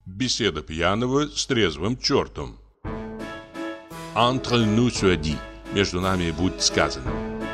Беседа пьяного с трезвым чертом. Entre nous soit dit. Между нами будет сказано.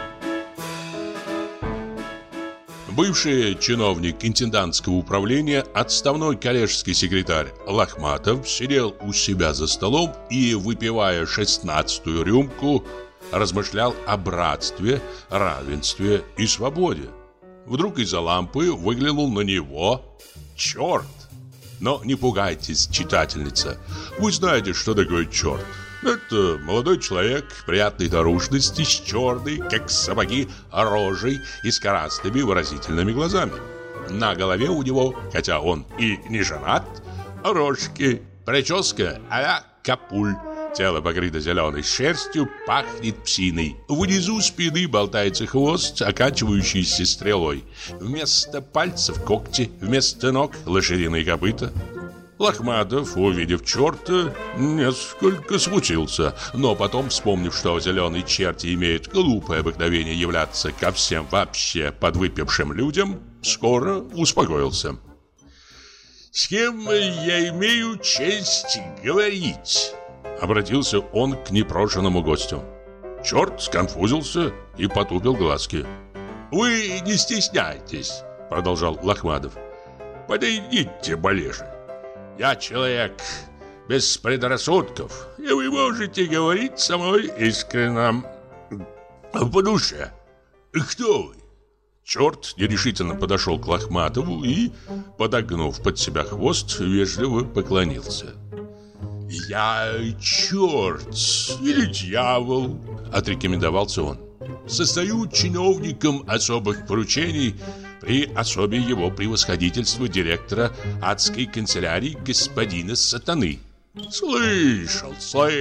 Бывший чиновник интендантского управления, отставной коллежский секретарь Лохматов сидел у себя за столом и, выпивая 16-ю рюмку, размышлял о братстве, равенстве и свободе. Вдруг из-за лампы выглянул на него черт. Но не пугайтесь, читательница, вы знаете, что такое черт. Это молодой человек приятной наружности, с черной, как сапоги, рожей и с красными выразительными глазами. На голове у него, хотя он и не женат, рожки, прическа а-ля Капуль. Тело покрыто зеленой шерстью, пахнет псиной. Внизу спины болтается хвост, оканчивающийся стрелой. Вместо пальцев когти, вместо ног лошадиные копыта. Лохматов, увидев черта, несколько смутился, но потом, вспомнив, что зеленые черти имеют глупое обыкновение являться ко всем вообще подвыпившим людям, скоро успокоился. «С кем я имею честь говорить?» Обратился он к непрошенному гостю. Черт сконфузился и потупил глазки. «Вы не стесняйтесь», — продолжал Лохматов. «Подойдите ближе. Я человек без предрассудков, и вы можете говорить со мной искренне, по душе. Кто вы?» Черт нерешительно подошел к Лохматову и, подогнув под себя хвост, вежливо поклонился. «Я черт или дьявол», — отрекомендовался он. «Состою чиновником особых поручений при особе его превосходительства директора адской канцелярии господина Сатаны». «Слышал.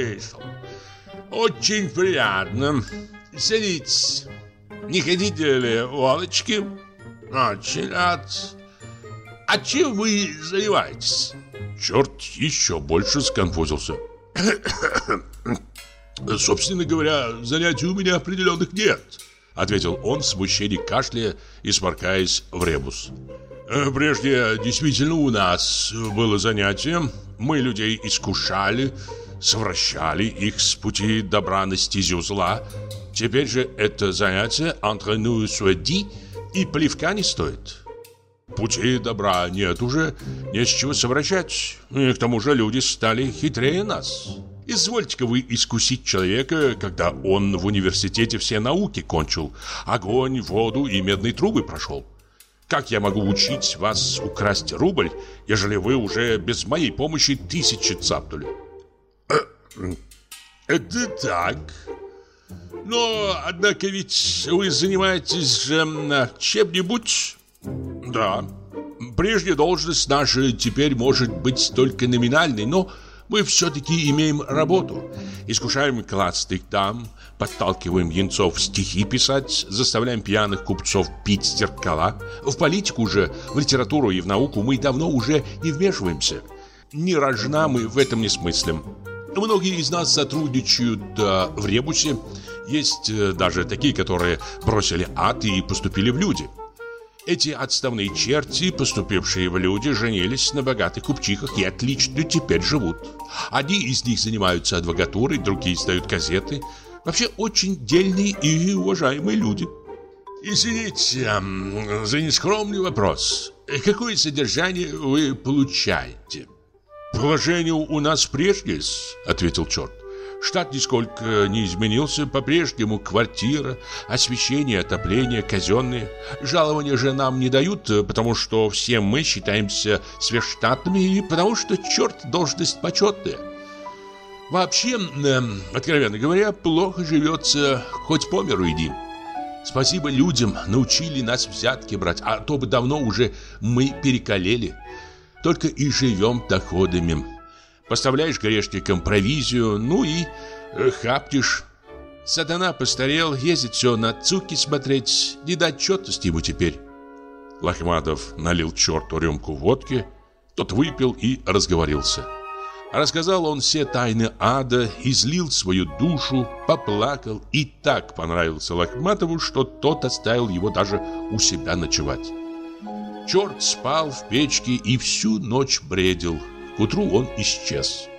Очень приятно. Садитесь. Не хотите ли водочки?» «Очень рад. А чем вы занимаетесь?» Черт еще больше сконфузился. «Собственно говоря, занятий у меня определенных нет», — ответил он в смущении, кашляя и сморкаясь в ребус. «Прежде действительно у нас было занятие. Мы людей искушали, совращали их с пути добра на стезю зла. Теперь же это занятие entre nous soit dit и плевка не стоит». Пути добра нет уже, не с чего совращать. И к тому же люди стали хитрее нас. Извольте-ка вы искусить человека, когда он в университете все науки кончил, огонь, воду и медные трубы прошел. Как я могу учить вас украсть рубль, ежели вы уже без моей помощи 1000 цапнули?» «Это так. Но, однако, ведь вы занимаетесь же чем-нибудь?» «Да, прежняя должность наша теперь может быть только номинальной, но мы все-таки имеем работу. Искушаем классных дам, подталкиваем юнцов стихи писать, заставляем пьяных купцов пить зеркала. В политику же, в литературу и в науку мы давно уже не вмешиваемся. Ни рожна мы в этом не смыслим. Многие из нас сотрудничают в ребусе. Есть даже такие, которые бросили ад и поступили в люди. Эти отставные черти, поступившие в люди, женились на богатых купчихах и отлично теперь живут. Одни из них занимаются адвокатурой, другие издают газеты. Вообще очень дельные и уважаемые люди. Извините за нескромный вопрос. Какое содержание вы получаете? Положение у нас прежнее, ответил черт. Штат нисколько не изменился, по-прежнему квартира, освещение, отопление, казенные. Жалования же нам не дают, потому что все мы считаемся сверхштатными и потому что, черт, должность почетная. Вообще, откровенно говоря, плохо живется, хоть по миру иди. Спасибо людям, научили нас взятки брать, а то бы давно уже мы перекалели. Только и живем доходами. Поставляешь грешникам провизию, ну и хаптишь. Сатана постарел, ездит все на цуки смотреть, не дать отчетности ему теперь. Лохматов налил черту рюмку водки, тот выпил и разговорился. Рассказал он все тайны ада, излил свою душу, поплакал и так понравился Лохматову, что тот оставил его даже у себя ночевать. Черт спал в печке и всю ночь бредил. К утру он исчез.